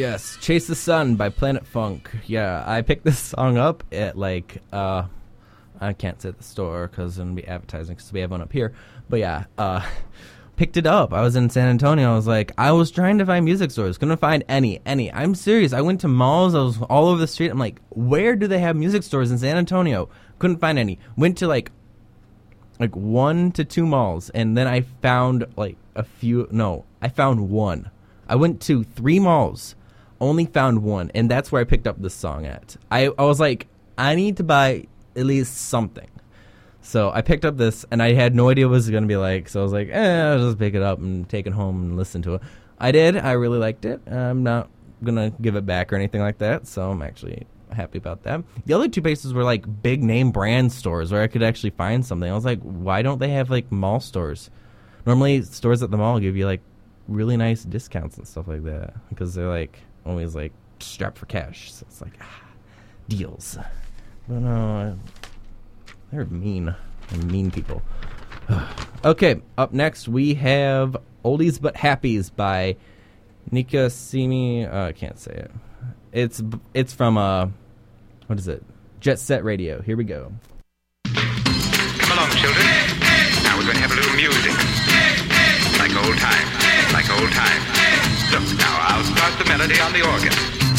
Yes, Chase the Sun by Planet Funk. Yeah, I picked this song up at, I can't say the store because I'm going to be advertising because we have one up here. But yeah, picked it up. I was in San Antonio. I was trying to find music stores. Couldn't find any. I'm serious. I went to malls. I was all over the street. I'm like, where do they have music stores in San Antonio? Couldn't find any. Went to like 1 to 2 malls, and then I found a few. No, I found one. I went to 3 malls, only found one, and that's where I picked up this song at. I was like, I need to buy at least something. So I picked up this, and I had no idea what it was going to be like. So I was like, I'll just pick it up and take it home and listen to it. I did. I really liked it. I'm not going to give it back or anything like that, so I'm actually happy about that. The other 2 places were big name brand stores where I could actually find something. I was like, why don't they have mall stores? Normally stores at the mall give you really nice discounts and stuff like that because they're always strapped for cash. So it's deals. But no, they're mean. They're mean people. Okay, up next we have Oldies But Happies by Nika Simi. I can't say it. It's from what is it? Jet Set Radio. Here we go. Come along, children. Now we're going to have a little music. Like old times. Like old times. Look, now I'll start the melody on the organ.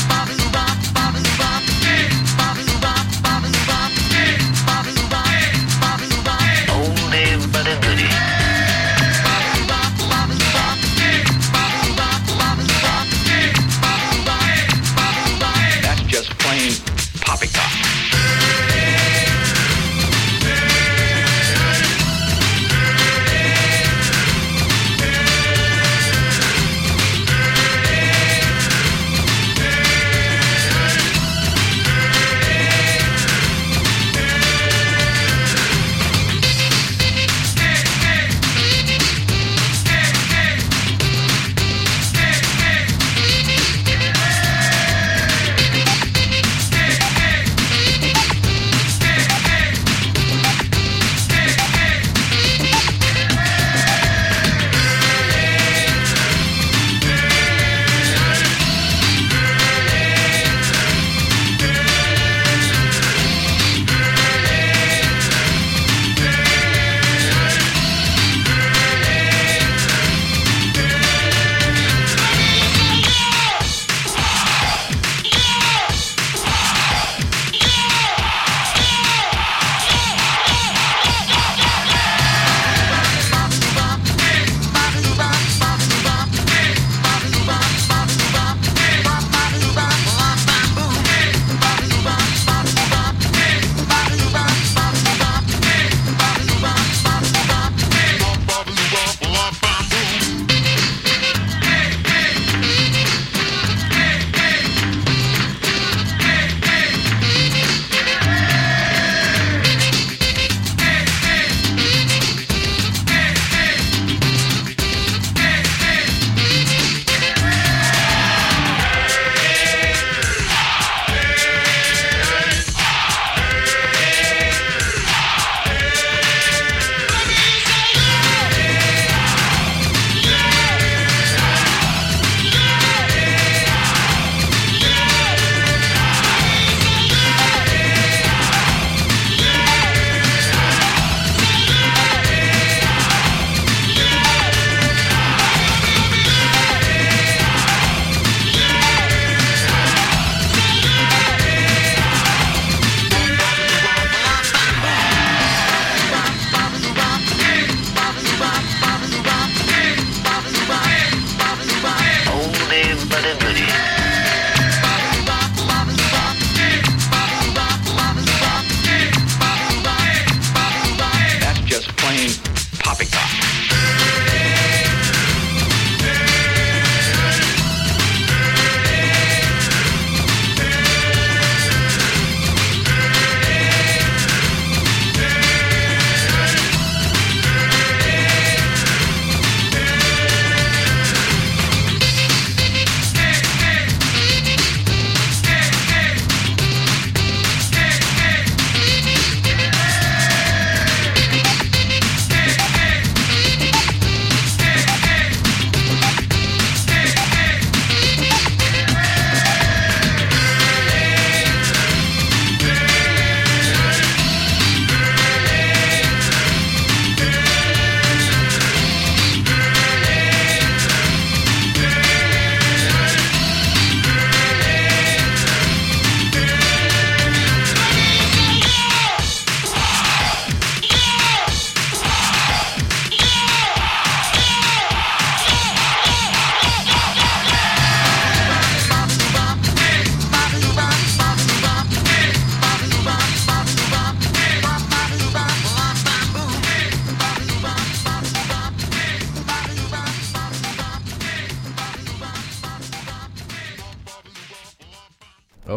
Oldie but a goodie. That's just plain poppycock.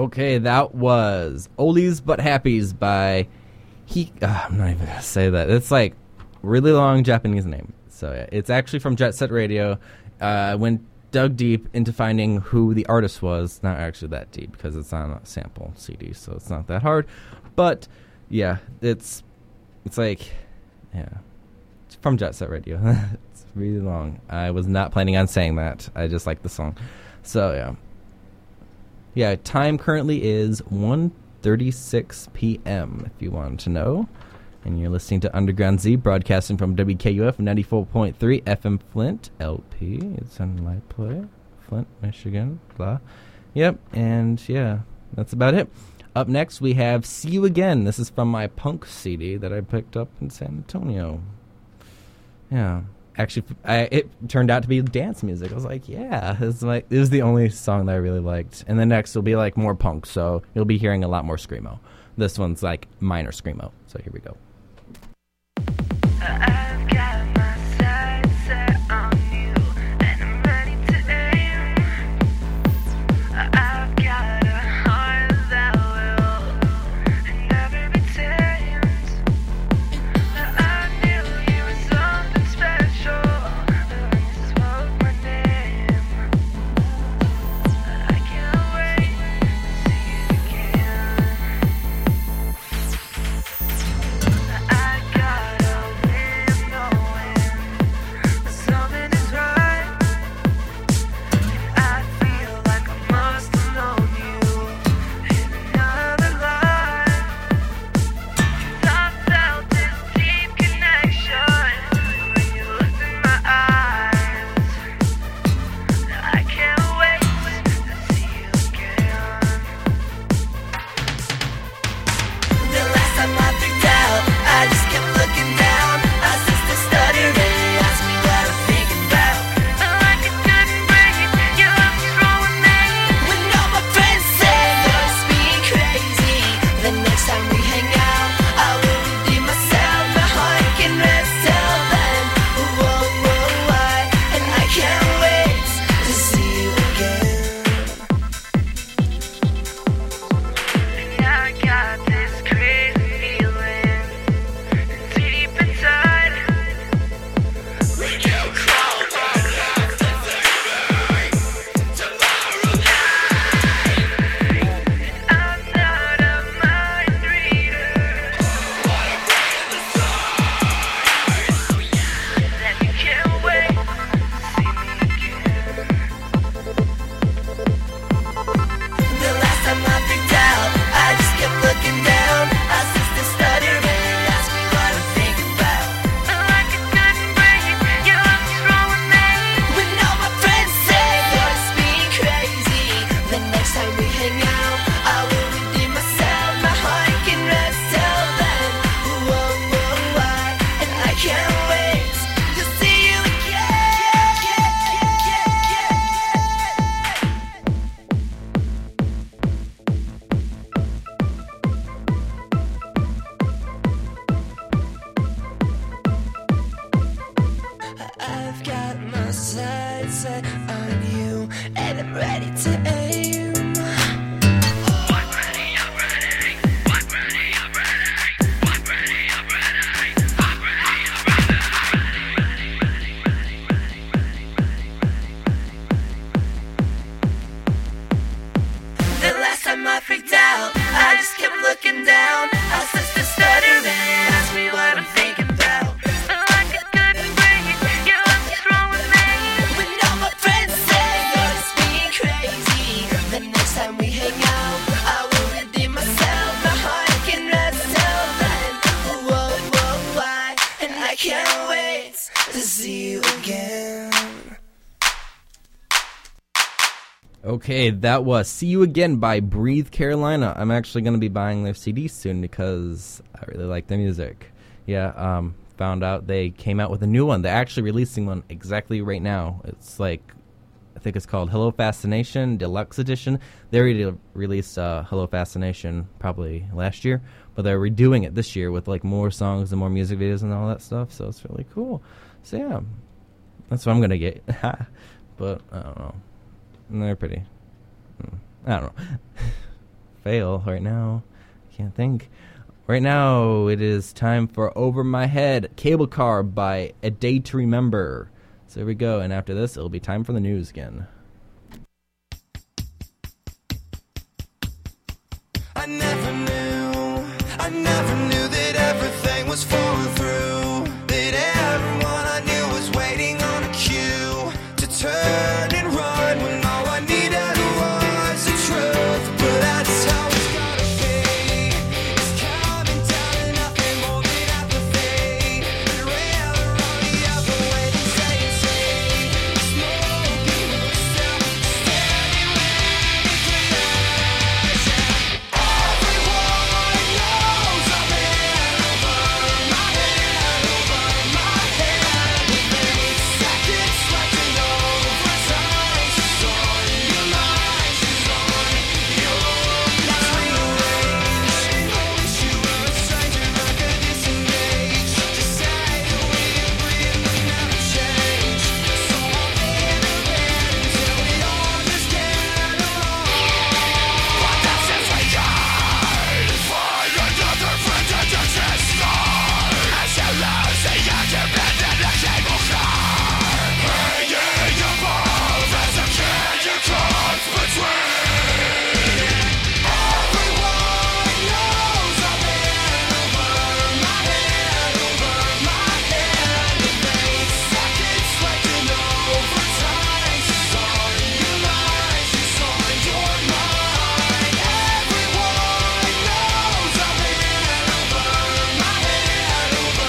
Okay, that was Oldies But Happies by I'm not even going to say that. It's like really long Japanese name. So yeah, it's actually from Jet Set Radio. Went dug deep into finding who the artist was. Not actually that deep because it's on a sample CD, so it's not that hard. But yeah, it's like, yeah, it's from Jet Set Radio. It's really long. I was not planning on saying that. I just like the song. So yeah. Yeah, time currently is 1:36 p.m., if you wanted to know. And you're listening to Underground Z, broadcasting from WKUF 94.3 FM Flint, LP. It's on Live Play, Flint, Michigan, blah. Yep, and yeah, that's about it. Up next, we have See You Again. This is from my punk CD that I picked up in San Antonio. Yeah. Actually, it turned out to be dance music. I was like, yeah, it was the only song that I really liked. And the next will be like more punk, so you'll be hearing a lot more screamo. This one's like minor screamo. So here we go. I've got my sights set on you, and I'm ready to aim. I've got a heart that will never be tamed. I knew you were something special when you spoke my name. I can't wait to see you again. I got something is right. I feel like I must have known you in another life. 'Cause I felt this deep connection when you looked in my eyes. I can't wait to see you again. The last time I freaked out, I just kept looking down. My sister stuttered and asked me what I'm thinking about. Like I couldn't breathe, your love was wrong with me. When all my friends say you're just being crazy, the next time we hang out, I will redeem myself. My heart can rest till then. Whoa, whoa, and I can't wait to see you again. I got this crazy feeling deep inside. When you crawl back to I'm not a mind reader. That you can't wait to see me again. The last time I freaked out, I just kept looking down. My sister stuttered and asked me what I'm thinking about. Like I couldn't breathe, your love was wrong with me. When all my friends say you're just being crazy, the next time we hang out, I will redeem myself. My heart can rest till then. Whoa, and I can't wait to see you again. I've got my sights set on you, and I'm ready to aim. The last time I freaked out, I just kept looking down. My sister stuttered and asked me what I'm thinking about. Like I couldn't breathe, your love was wrong with me. When all my friends say you're just being crazy, the next time we hang out, I will redeem myself. My heart can rest till then. Whoa, and I can't wait to see you again. Okay, that was See You Again by Breathe Carolina. I'm actually going to be buying their CD soon because I really like their music. Yeah, found out they came out with a new one. They're actually releasing one exactly right now. It's like, I think it's called Hello Fascination Deluxe Edition. They already released Hello Fascination probably last year, but they're redoing it this year with like more songs and more music videos and all that stuff, so it's really cool. So yeah, that's what I'm going to get. But I don't know. And they're pretty. I don't know. fail right now. Can't think. Right now, it is time for Over My Head, Cable Car by A Day to Remember. So here we go, and after this, it'll be time for the news again. I never knew that everything was falling through. That everyone I knew was waiting on a cue to turn and run when all I needed was the truth. But that's how it's gotta be. It's coming down to nothing more than apathy. I'd rather run the other way than stay and see. Smoking myself, standing with the ash. Everyone knows I've been over my head, with 8 seconds left in overtime. She's on your mind, she's on your mind. I wish you were a stranger like a disengage. Just say that we agree and we never change. So I'll be in her bed until we all just get along. But that's if we can't find another friend to just start. As you lose the argument in the cable car, hanging above as a kid you cross between. Everyone knows I've been over my head, with 8 seconds left in overtime. She's on your mind, she's on your mind. Everyone knows I've been over my head, with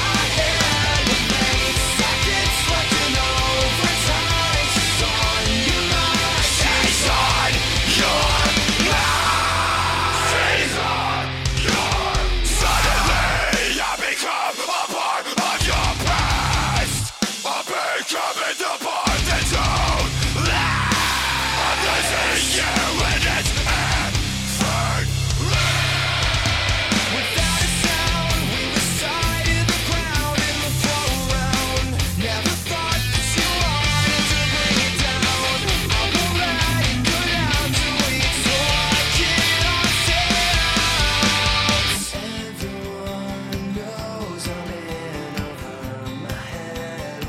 8 seconds left in overtime. She's on your mind, she's on your mind. Suddenly I become a part of your past. I'm becoming the part that don't last. I'm losing you and it's effortless. Without a sound, we were side the ground in the flow around. Never thought that you wanted to bring it down. I'll go right and go down till we talk it ourselves. Everyone knows I'm in over my head,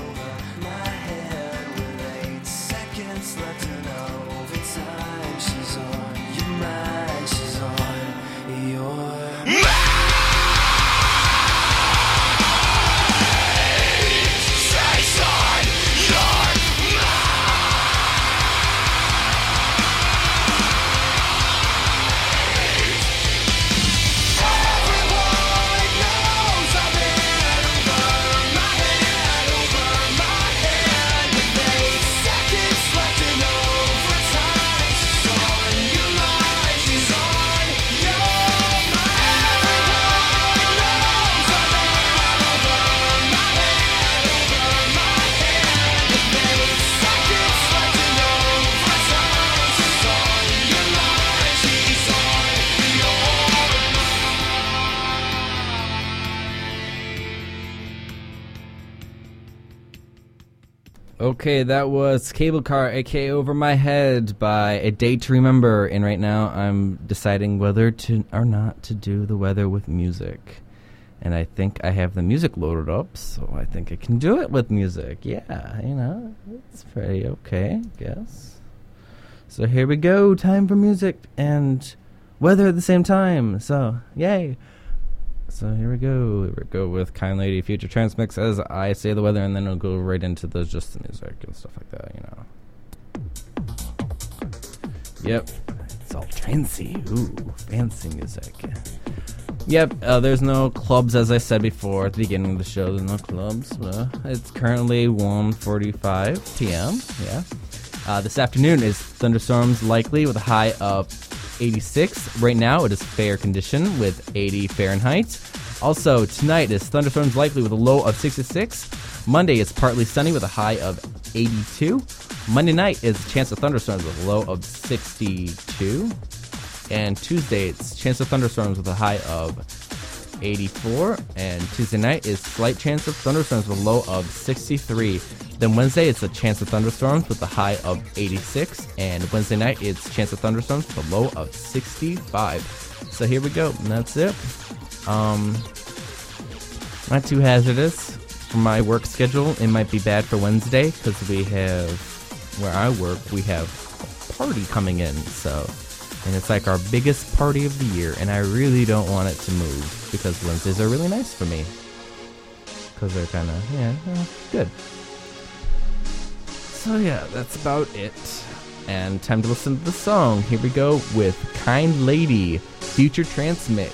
with 8 seconds left in overtime. She's on your mind, she's on your mind. She's on your Everyone knows I've been over my head, with 8 seconds left in overtime. She's on your mind, she's on your mind. Everyone knows I've been over my head, with 8 seconds left in overtime. She's on your mind, she's on your mind. Okay, that was Cable Car, aka Over My Head, by A Day to Remember. And right now, I'm deciding whether to or not to do the weather with music. And I think I have the music loaded up, so I think I can do it with music. Yeah, you know, it's pretty okay, I guess. So here we go, time for music and weather at the same time. So, yay. So here we go. Here we go with Kind Lady Future Transmix as I say the weather, and then it'll go right into just the music and stuff like that, you know. Yep. It's all trancey. Ooh, fancy music. Yep, there's no clubs, as I said before at the beginning of the show. There's no clubs. It's currently 1:45 p.m. Yeah. This afternoon is thunderstorms likely with a high of 86. Right now it is fair condition with 80 Fahrenheit. Also, tonight is thunderstorms likely with a low of 66. Monday is partly sunny with a high of 82. Monday night is a chance of thunderstorms with a low of 62. And Tuesday, it's chance of thunderstorms with a high of 84, and Tuesday night is slight chance of thunderstorms with a low of 63. Then Wednesday, it's a chance of thunderstorms with a high of 86, and Wednesday night, it's chance of thunderstorms with a low of 65. So here we go, and that's it. Not too hazardous for my work schedule. It might be bad for Wednesday because we have, where I work, we have a party coming in, so. And it's like our biggest party of the year, and I really don't want it to move because Wednesdays are really nice for me. Because they're kind of, good. So yeah, that's about it. And time to listen to the song. Here we go with Kind Lady, Future Trance Mix.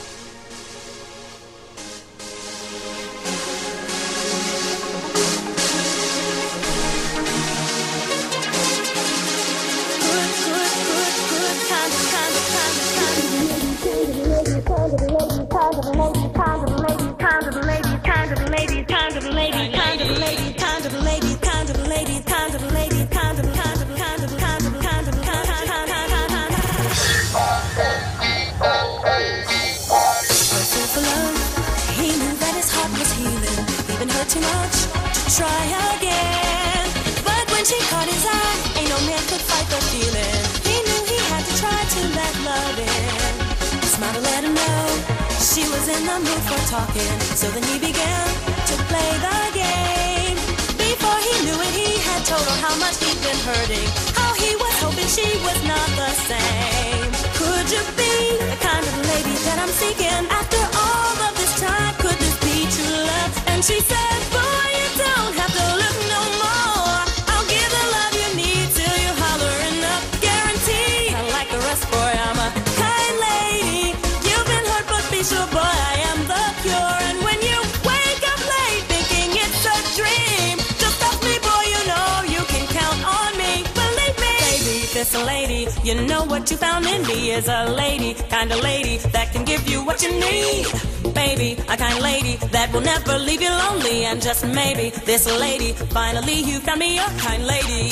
Too much to try again. But when she caught his eye, ain't no man could fight the feeling. He knew he had to try to let love in. Smile to let him know she was in the mood for talking. So then he began to play the game. Before he knew it, he had told her how much he'd been hurting, how he was hoping she was not the same. Could you be the kind of lady that I'm seeking? After all of this time, could this be true love? And she said, boy, you don't have to look no more. I'll give the love you need till you're hollering up. Guarantee, I like the rest, boy, I'm a kind lady. You've been hurt, but be sure, boy, I am the cure. And when you wake up late thinking it's a dream, just ask me, boy, you know you can count on me. Believe me, baby, this lady, you know what you found in me is a lady, kind of lady that can give you what you need. Baby, a kind lady that will never leave you lonely. And just maybe, this lady, finally you found me a kind lady.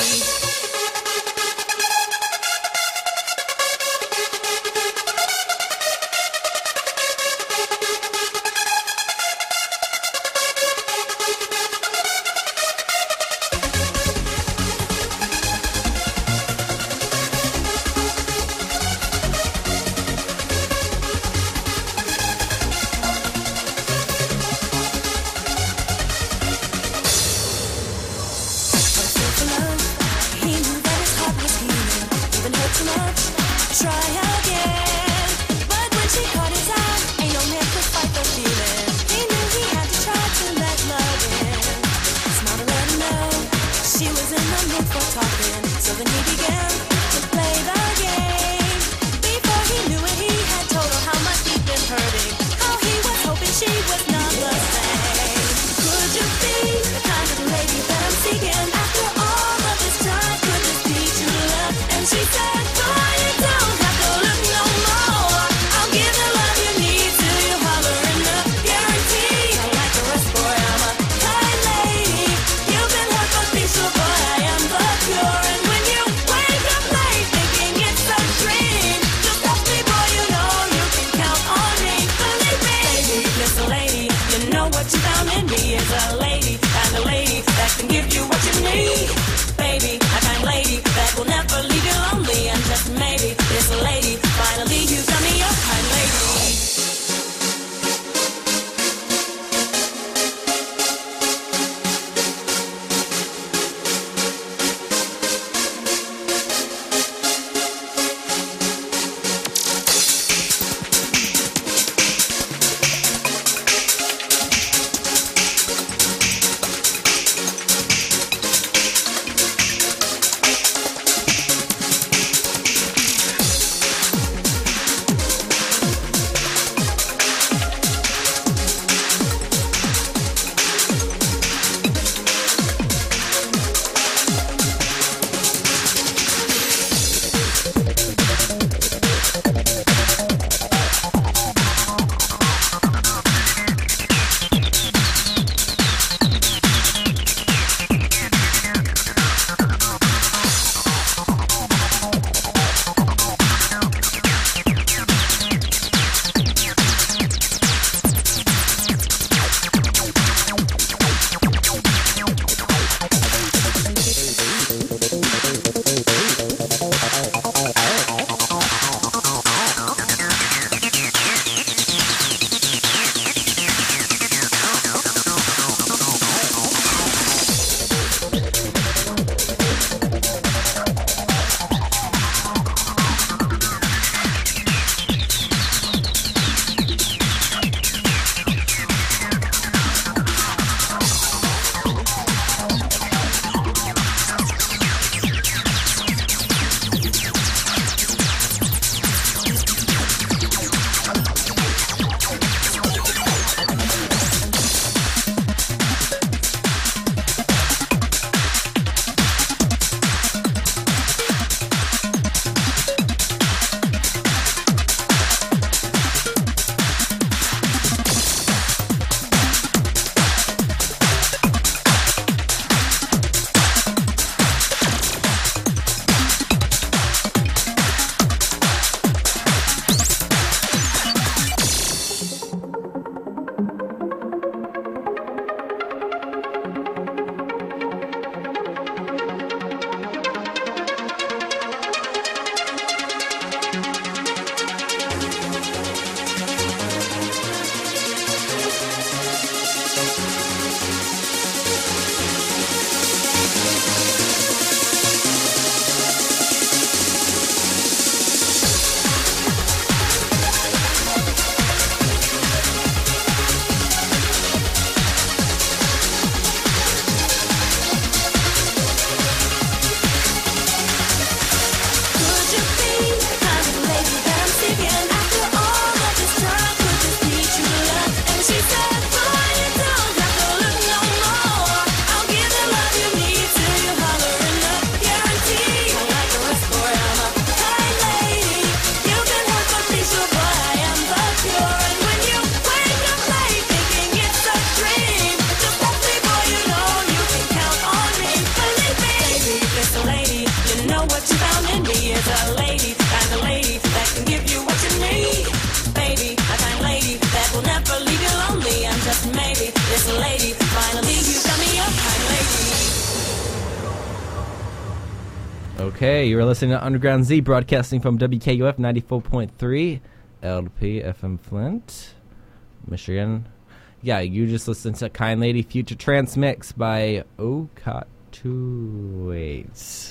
Okay, you are listening to Underground Z, broadcasting from WKUF 94.3 LP FM Flint, Michigan. Yeah, you just listened to Kind Lady Future Trance Mix by Okatuate.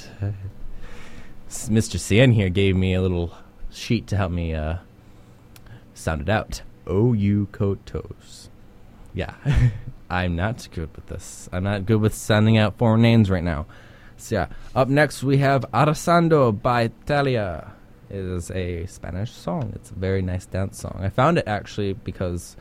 Mr. CN here gave me a little sheet to help me sound it out. Oukotos. Yeah, I'm not good with this. I'm not good with sounding out foreign names right now. So yeah, up next we have Arrasando by Talia. It is a Spanish song. It's a very nice dance song. I found it actually because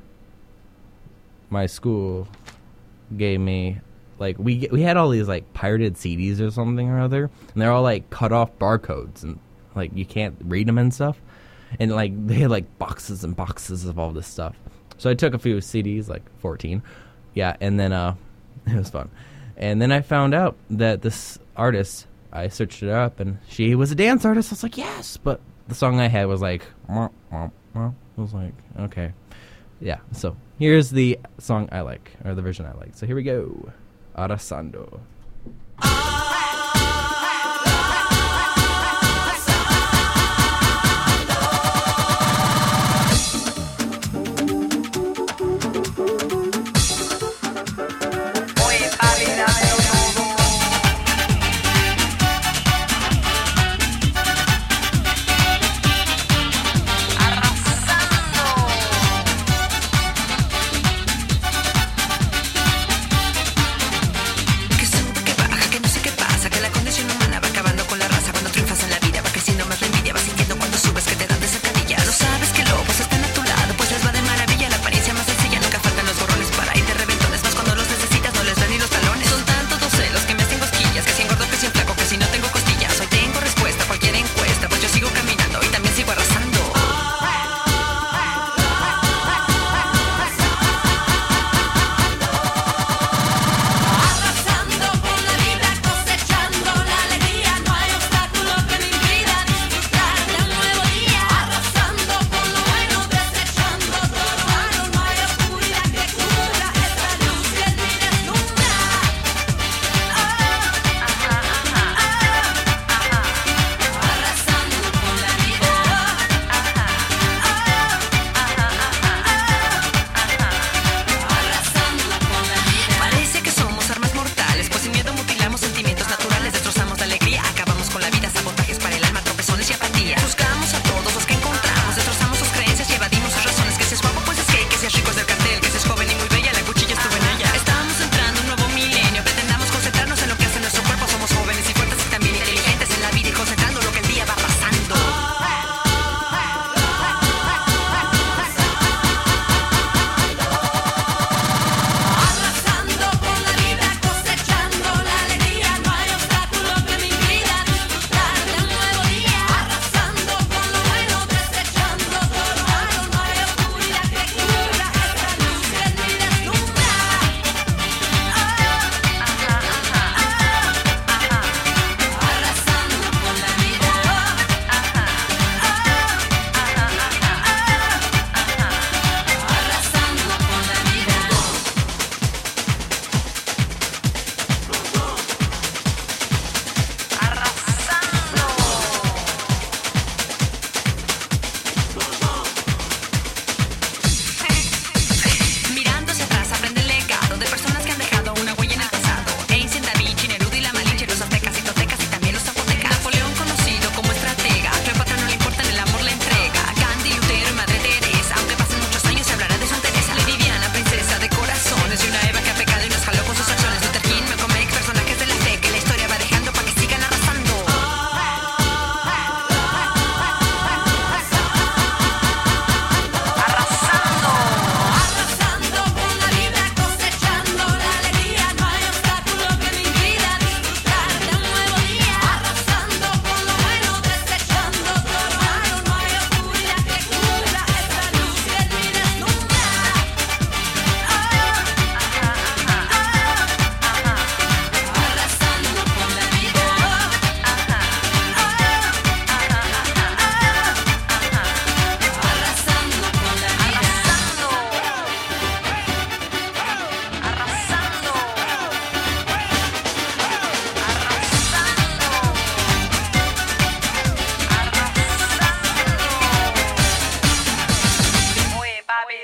my school gave me, like, we had all these like pirated CDs or something or other, and they're all like cut off barcodes and like you can't read them and stuff, and like they had like boxes and boxes of all this stuff. So I took a few CDs, like 14, yeah, and then it was fun. And then I found out that this artist, I searched it up, and she was a dance artist. I was like, yes, but the song I had was like, I was like, okay. Yeah, so here's the song I like, or the version I like. So here we go. Arrasando. Oye, papi, dámelo todo. Arrasando. Que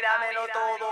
míramelo todo.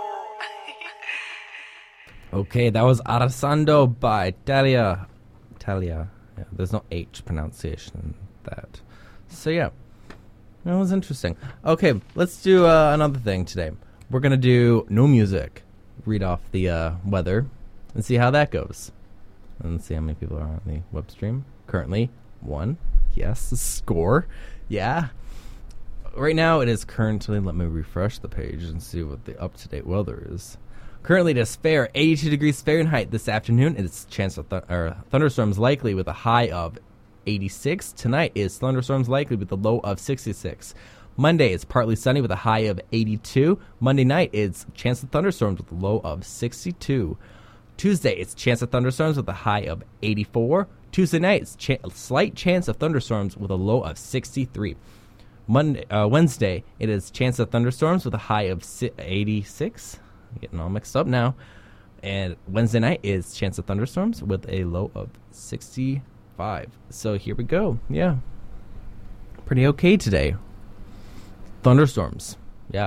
Okay, that was Arasando by Talia. Talia. Yeah, there's no H pronunciation in that. So yeah, that was interesting. Okay, let's do another thing today. We're going to do no music. Read off the weather and see how that goes. And see how many people are on the web stream. Currently, 1. Yes, score. Yeah. Right now, it is currently, let me refresh the page and see what the up-to-date weather is. Currently, it is fair, 82 degrees Fahrenheit this afternoon. It's chance of thunderstorms likely with a high of 86. Tonight is thunderstorms likely with a low of 66. Monday is partly sunny with a high of 82. Monday night is chance of thunderstorms with a low of 62. Tuesday, it's chance of thunderstorms with a high of 84. Tuesday night, it's slight chance of thunderstorms with a low of 63. Wednesday, it is chance of thunderstorms with a high of 86. Getting all mixed up now. And Wednesday night is chance of thunderstorms with a low of 65. So here we go. Yeah. Pretty okay today. Thunderstorms.